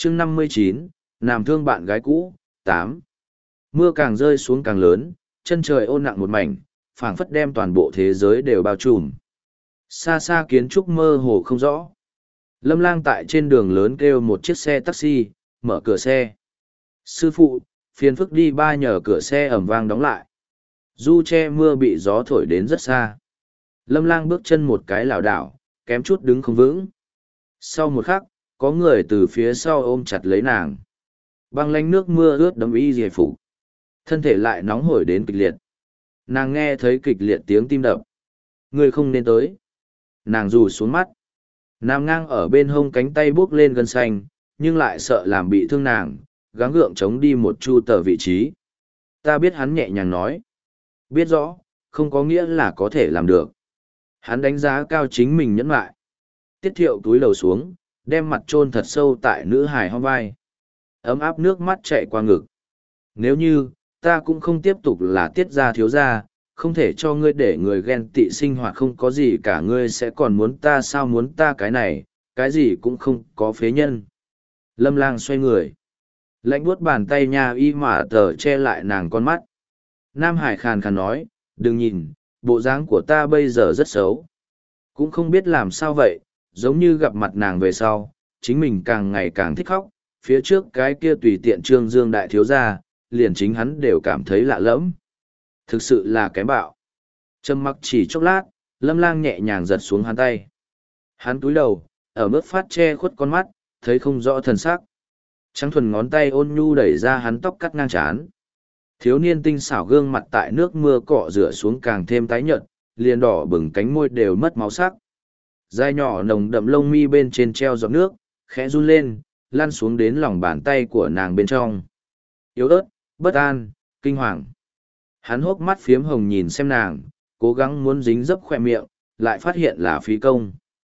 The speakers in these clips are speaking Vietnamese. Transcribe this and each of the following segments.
chương 59, làm thương bạn gái cũ, 8. Mưa càng rơi xuống càng lớn, chân trời ôn nặng một mảnh, phảng phất đem toàn bộ thế giới đều bao trùm. Xa xa kiến trúc mơ hồ không rõ. Lâm Lang tại trên đường lớn kêu một chiếc xe taxi, mở cửa xe. Sư phụ, phiền phức đi ba nhờ cửa xe ầm vang đóng lại. Du che mưa bị gió thổi đến rất xa. Lâm Lang bước chân một cái lảo đảo, kém chút đứng không vững. Sau một khắc, có người từ phía sau ôm chặt lấy nàng. Băng lánh nước mưa ướt đẫm y dề phục. Thân thể lại nóng hổi đến kịch liệt. Nàng nghe thấy kịch liệt tiếng tim đập. Người không nên tới. Nàng rủ xuống mắt. Nằm ngang ở bên hông cánh tay buốc lên gân xanh, nhưng lại sợ làm bị thương nàng, gắng gượng chống đi một chu tờ vị trí. Ta biết, hắn nhẹ nhàng nói. Biết rõ, không có nghĩa là có thể làm được. Hắn đánh giá cao chính mình nhẫn lại. Tiết Thiệu túi lầu xuống, đem mặt chôn thật sâu tại nữ hài hông vai. Ấm áp nước mắt chạy qua ngực. Nếu như, ta cũng không tiếp tục là Tiết gia thiếu gia, không thể cho ngươi để người ghen tị sinh hoạt không có gì cả, ngươi sẽ còn muốn ta sao? Muốn ta cái này, cái gì cũng không có phế nhân. Lâm Lang xoay người. Lạnh buốt bàn tay nha y mả tờ che lại nàng con mắt. Nam Hải khàn khàn nói, đừng nhìn, bộ dáng của ta bây giờ rất xấu. Cũng không biết làm sao vậy, giống như gặp mặt nàng về sau, chính mình càng ngày càng thích khóc, phía trước cái kia tùy tiện Trương Dương đại thiếu gia, liền chính hắn đều cảm thấy lạ lẫm. Thực sự là kém bạo. Trầm mặc chỉ chốc lát, Lâm Lang nhẹ nhàng giật xuống hắn tay. Hắn túi đầu, ở mức phát che khuất con mắt, thấy không rõ thần sắc. Trắng thuần ngón tay ôn nhu đẩy ra hắn tóc cắt ngang trán. Thiếu niên tinh xảo gương mặt tại nước mưa cọ rửa xuống càng thêm tái nhợt, liền đỏ bừng cánh môi đều mất máu sắc. Dai nhỏ nồng đậm lông mi bên trên treo giọt nước, khẽ run lên, lăn xuống đến lòng bàn tay của nàng bên trong. Yếu ớt, bất an, kinh hoàng. Hắn hốc mắt phiếm hồng nhìn xem nàng, cố gắng muốn dính dấp khoe miệng, lại phát hiện là phí công.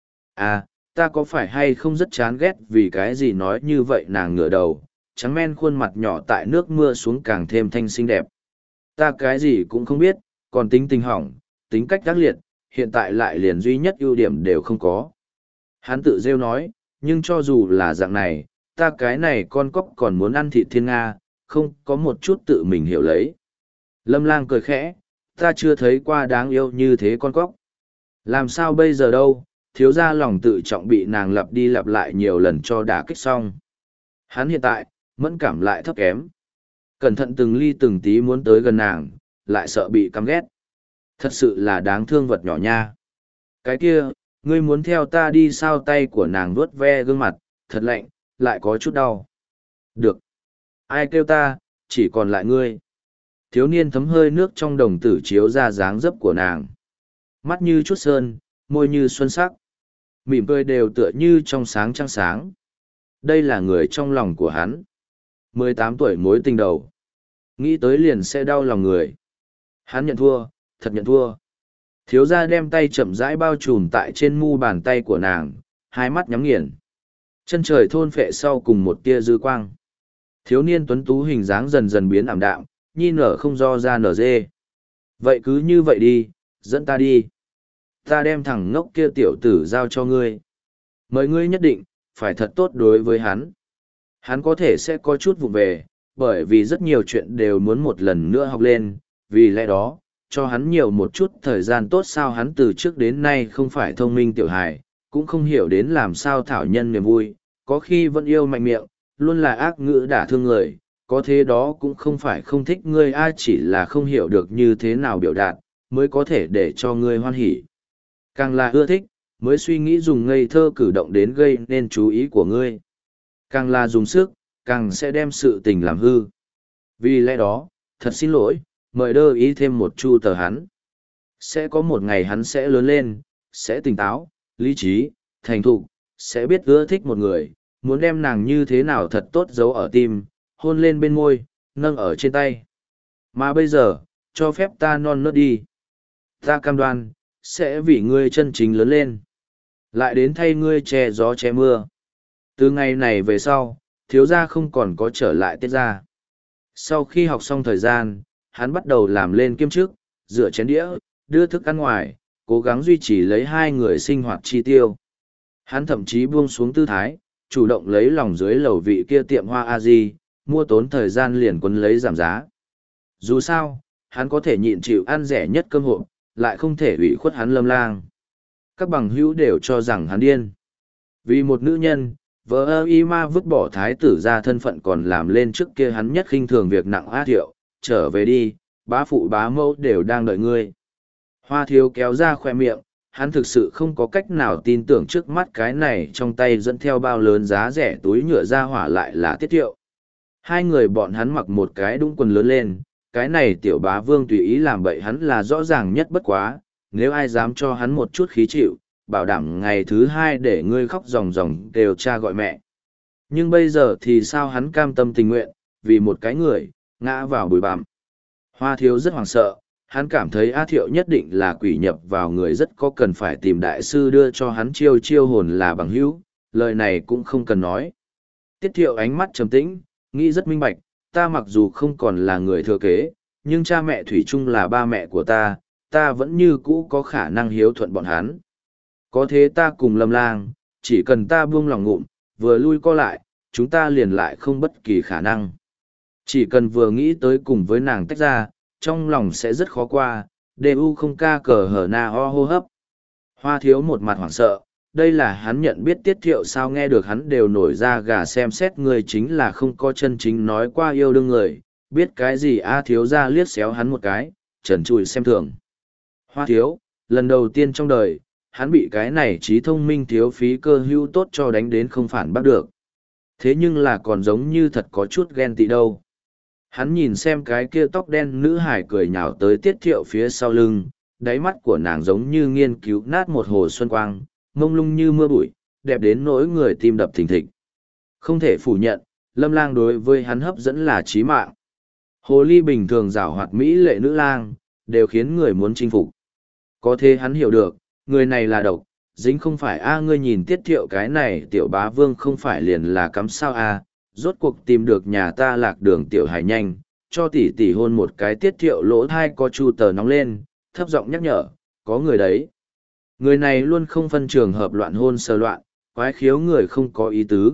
À, ta có phải hay không rất chán ghét vì cái gì nói như vậy? Nàng ngửa đầu, trắng men khuôn mặt nhỏ tại nước mưa xuống càng thêm thanh xinh đẹp. Ta cái gì cũng không biết, còn tính tình hỏng, tính cách ác liệt, hiện tại lại liền duy nhất ưu điểm đều không có. Hắn tự rêu nói, nhưng cho dù là dạng này, ta cái này con cóc còn muốn ăn thịt thiên Nga, không có một chút tự mình hiểu lấy. Lâm Lang cười khẽ, ta chưa thấy qua đáng yêu như thế con cóc. Làm sao bây giờ đâu, thiếu gia lòng tự trọng bị nàng lặp đi lặp lại nhiều lần cho đả kích xong. Hắn hiện tại, mẫn cảm lại thấp kém. Cẩn thận từng ly từng tí muốn tới gần nàng, lại sợ bị căm ghét. Thật sự là đáng thương vật nhỏ nha. Cái kia, ngươi muốn theo ta đi sao? Tay của nàng vuốt ve gương mặt, thật lạnh, lại có chút đau. Được. Ai kêu ta, chỉ còn lại ngươi. Thiếu niên thấm hơi nước trong đồng tử chiếu ra dáng dấp của nàng. Mắt như chút sơn, môi như xuân sắc. Mỉm cười đều tựa như trong sáng trăng sáng. Đây là người trong lòng của hắn. 18 tuổi mối tình đầu. Nghĩ tới liền sẽ đau lòng người. Hắn nhận thua, thật nhận thua. Thiếu gia đem tay chậm rãi bao trùm tại trên mu bàn tay của nàng, hai mắt nhắm nghiền. Chân trời thôn phệ sau cùng một tia dư quang. Thiếu niên tuấn tú hình dáng dần dần biến ảm đạm, nhi nở không do ra nở dê. Vậy cứ như vậy đi, dẫn ta đi. Ta đem thằng ngốc kia tiểu tử giao cho ngươi. Mời ngươi nhất định, phải thật tốt đối với hắn. Hắn có thể sẽ có chút vụ về, bởi vì rất nhiều chuyện đều muốn một lần nữa học lên, vì lẽ đó, cho hắn nhiều một chút thời gian tốt. Sao hắn từ trước đến nay không phải thông minh tiểu hài, cũng không hiểu đến làm sao thảo nhân niềm vui, có khi vẫn yêu mạnh miệng, luôn là ác ngữ đả thương người, có thế đó cũng không phải không thích ngươi, ai chỉ là không hiểu được như thế nào biểu đạt, mới có thể để cho ngươi hoan hỉ. Càng là ưa thích, mới suy nghĩ dùng ngây thơ cử động đến gây nên chú ý của ngươi. Càng là dùng sức, càng sẽ đem sự tình làm hư. Vì lẽ đó, thật xin lỗi, mời đơ ý thêm một chu tờ hắn. Sẽ có một ngày hắn sẽ lớn lên, sẽ tỉnh táo, lý trí, thành thục, sẽ biết ưa thích một người, muốn đem nàng như thế nào thật tốt giấu ở tim, hôn lên bên môi, nâng ở trên tay. Mà bây giờ, cho phép ta non nớt đi. Ta cam đoan, sẽ vì ngươi chân chính lớn lên. Lại đến thay ngươi che gió che mưa. Từ ngày này về sau, thiếu gia không còn có trở lại Tiết gia. Sau khi học xong thời gian, hắn bắt đầu làm lên kiêm chức, rửa chén đĩa, đưa thức ăn ngoài, cố gắng duy trì lấy hai người sinh hoạt chi tiêu. Hắn thậm chí buông xuống tư thái, chủ động lấy lòng dưới lầu vị kia tiệm hoa a di, mua tốn thời gian liền quấn lấy giảm giá. Dù sao, hắn có thể nhịn chịu ăn rẻ nhất cơm hộp, lại không thể ủy khuất hắn Lâm Lang. Các bằng hữu đều cho rằng hắn điên. Vì một nữ nhân, vợ ơ y ma vứt bỏ thái tử ra thân phận còn làm lên trước kia hắn nhất khinh thường việc nặng á thiệu, trở về đi, bá phụ bá mẫu đều đang đợi ngươi. Hoa thiếu kéo ra khoe miệng, hắn thực sự không có cách nào tin tưởng trước mắt cái này trong tay dẫn theo bao lớn giá rẻ túi nhựa ra hỏa lại là Tiết Thiệu. Hai người bọn hắn mặc một cái đúng quần lớn lên, cái này tiểu bá vương tùy ý làm bậy hắn là rõ ràng nhất bất quá, nếu ai dám cho hắn một chút khí chịu, bảo đảm ngày thứ hai để ngươi khóc ròng ròng đều cha gọi mẹ. Nhưng bây giờ thì sao hắn cam tâm tình nguyện, vì một cái người, ngã vào bụi bặm. Hoa thiếu rất hoảng sợ, hắn cảm thấy A Thiệu nhất định là quỷ nhập vào người rất có cần phải tìm đại sư đưa cho hắn chiêu chiêu hồn là bằng hữu, lời này cũng không cần nói. Tiết Thiệu ánh mắt trầm tĩnh, nghĩ rất minh bạch, ta mặc dù không còn là người thừa kế, nhưng cha mẹ thủy chung là ba mẹ của ta vẫn như cũ có khả năng hiếu thuận bọn hắn. Có thế ta cùng Lâm Lang, chỉ cần ta buông lòng ngụm, vừa lui co lại, chúng ta liền lại không bất kỳ khả năng. Chỉ cần vừa nghĩ tới cùng với nàng tách ra, trong lòng sẽ rất khó qua, DU không ca cờ hở na ho hô hấp. Hoa thiếu một mặt hoảng sợ, đây là hắn nhận biết Tiết Thiệu sao nghe được hắn đều nổi ra gà xem xét người chính là không có chân chính nói qua yêu đương người, biết cái gì A thiếu ra liếc xéo hắn một cái, trần trùi xem thường. Hoa thiếu, lần đầu tiên trong đời, hắn bị cái này trí thông minh thiếu phí cơ hữu tốt cho đánh đến không phản bắt được. Thế nhưng là còn giống như thật có chút ghen tị đâu. Hắn nhìn xem cái kia tóc đen nữ hải cười nhào tới Tiết Thiệu phía sau lưng, đáy mắt của nàng giống như nghiên cứu nát một hồ xuân quang, mông lung như mưa bụi, đẹp đến nỗi người tim đập thình thịch. Không thể phủ nhận, Lâm Lang đối với hắn hấp dẫn là chí mạng. Hồ ly bình thường giảo hoạt mỹ lệ nữ lang, đều khiến người muốn chinh phục. Có thế hắn hiểu được, người này là độc, dính không phải a ngươi nhìn Tiết Thiệu cái này tiểu bá vương không phải liền là cắm sao a rốt cuộc tìm được nhà ta lạc đường tiểu hải nhanh, cho tỷ tỷ hôn một cái Tiết Thiệu lỗ thai có chu tờ nóng lên, thấp giọng nhắc nhở, có người đấy. Người này luôn không phân trường hợp loạn hôn sờ loạn, quái khiếu người không có ý tứ.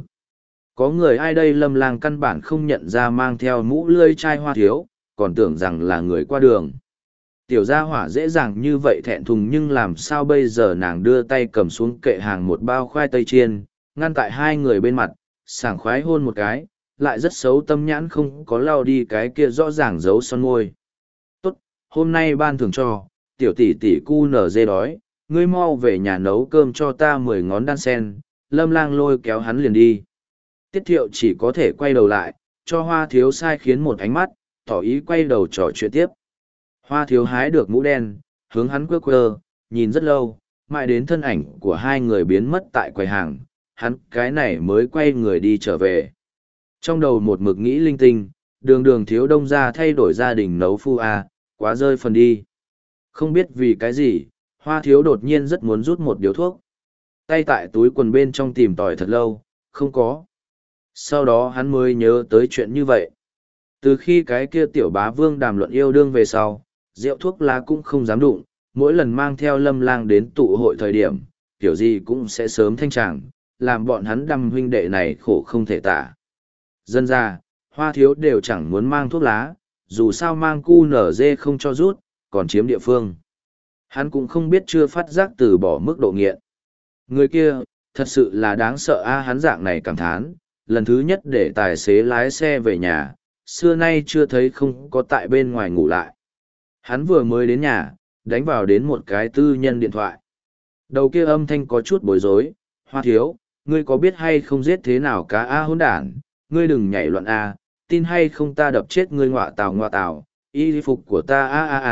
Có người ai đây Lâm Lang căn bản không nhận ra mang theo mũ lươi chai Hoa thiếu, còn tưởng rằng là người qua đường. Tiểu gia hỏa dễ dàng như vậy thẹn thùng nhưng làm sao bây giờ nàng đưa tay cầm xuống kệ hàng một bao khoai tây chiên, ngăn tại hai người bên mặt, sảng khoái hôn một cái, lại rất xấu tâm nhãn không có lau đi cái kia rõ ràng giấu son môi. Tốt, hôm nay ban thưởng cho, tiểu tỷ tỷ cu nở dê đói, ngươi mau về nhà nấu cơm cho ta 10 ngón đan sen, Lâm Lang lôi kéo hắn liền đi. Tiết Thiệu chỉ có thể quay đầu lại, cho Hoa thiếu sai khiến một ánh mắt, tỏ ý quay đầu trò chuyện tiếp. Hoa thiếu hái được mũ đen, hướng hắn quơ quơ, nhìn rất lâu, mãi đến thân ảnh của hai người biến mất tại quầy hàng, hắn cái này mới quay người đi trở về. Trong đầu một mực nghĩ linh tinh, đường đường thiếu đông ra thay đổi gia đình nấu phu a, quá rơi phần đi. Không biết vì cái gì, Hoa thiếu đột nhiên rất muốn rút một điếu thuốc. Tay tại túi quần bên trong tìm tòi thật lâu, không có. Sau đó hắn mới nhớ tới chuyện như vậy. Từ khi cái kia tiểu bá vương đàm luận yêu đương về sau, rượu thuốc lá cũng không dám đụng, mỗi lần mang theo Lâm Lang đến tụ hội thời điểm, kiểu gì cũng sẽ sớm thanh tràng, làm bọn hắn đăm huynh đệ này khổ không thể tả. Dân ra, Hoa thiếu đều chẳng muốn mang thuốc lá, dù sao mang cu nở dê không cho rút, còn chiếm địa phương. Hắn cũng không biết chưa phát giác từ bỏ mức độ nghiện. Người kia, thật sự là đáng sợ a hắn dạng này cảm thán, lần thứ nhất để tài xế lái xe về nhà, xưa nay chưa thấy không có tại bên ngoài ngủ lại. Hắn vừa mới đến nhà, đánh vào đến một cái tư nhân điện thoại. Đầu kia âm thanh có chút bối rối, Hoa thiếu, ngươi có biết hay không giết thế nào cá a hỗn đản, ngươi đừng nhảy loạn a, tin hay không ta đập chết ngươi ngọa tào, y phục của ta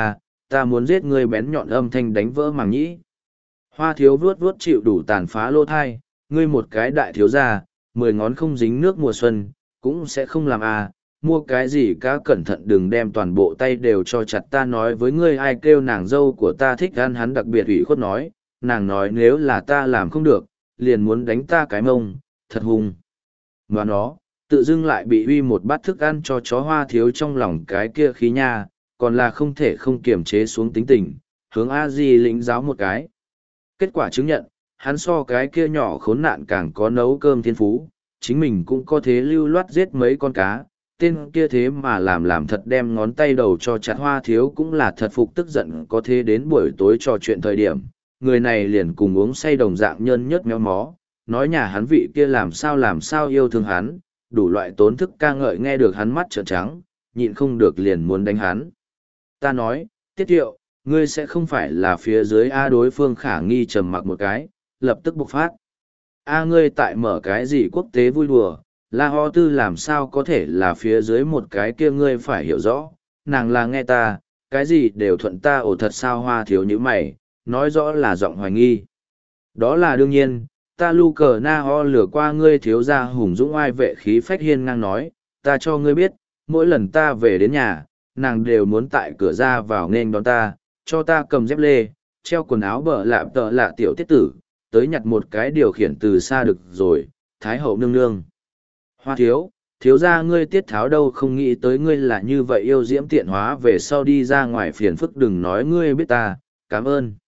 ta muốn giết ngươi bén nhọn âm thanh đánh vỡ màng nhĩ. Hoa thiếu vuốt vuốt chịu đủ tàn phá lô thai, ngươi một cái đại thiếu gia, 10 ngón không dính nước mùa xuân, cũng sẽ không làm mua cái gì cá cẩn thận đừng đem toàn bộ tay đều cho chặt ta nói với ngươi ai kêu nàng dâu của ta thích ăn hắn đặc biệt ủy khuất nói, nàng nói nếu là ta làm không được, liền muốn đánh ta cái mông, thật hung. Và nó, tự dưng lại bị uy một bát thức ăn cho chó Hoa thiếu trong lòng cái kia khí nha, còn là không thể không kiềm chế xuống tính tình, hướng a di lĩnh giáo một cái. Kết quả chứng nhận, hắn so cái kia nhỏ khốn nạn càng có nấu cơm thiên phú, chính mình cũng có thế lưu loát giết mấy con cá, tên kia thế mà làm thật đem ngón tay đầu cho chặt Hoa Thiếu cũng là thật phục tức giận, có thế đến buổi tối trò chuyện thời điểm, người này liền cùng uống say đồng dạng nhơn nhớt méo mó, nói nhà hắn vị kia làm sao yêu thương hắn, đủ loại tốn thức ca ngợi nghe được hắn mắt trợn trắng, nhịn không được liền muốn đánh hắn. Ta nói, Tiết Thiệu, ngươi sẽ không phải là phía dưới A. Đối phương khả nghi trầm mặc một cái, lập tức bộc phát. A, ngươi tại mở cái gì quốc tế vui đùa, La Ho Tư làm sao có thể là phía dưới một cái kia, ngươi phải hiểu rõ, nàng là nghe ta, cái gì đều thuận ta. Ồ, thật sao? Hoa Thiếu như mày, nói rõ là giọng hoài nghi. Đó là đương nhiên, ta lu cờ na ho lừa qua ngươi. Thiếu gia hùng dũng oai vệ khí phách hiên ngang nói, ta cho ngươi biết, mỗi lần ta về đến nhà, nàng đều muốn tại cửa ra vào nghênh đón ta, cho ta cầm dép lê, treo quần áo bờ lạm tợ lạ tiểu tiết tử, tới nhặt một cái điều khiển từ xa được rồi, Thái hậu nương nương. Hoa Thiếu, thiếu gia ngươi Tiết Tháo đâu không nghĩ tới ngươi là như vậy yêu diễm tiện hóa, về sau đi ra ngoài phiền phức đừng nói ngươi biết ta, cảm ơn.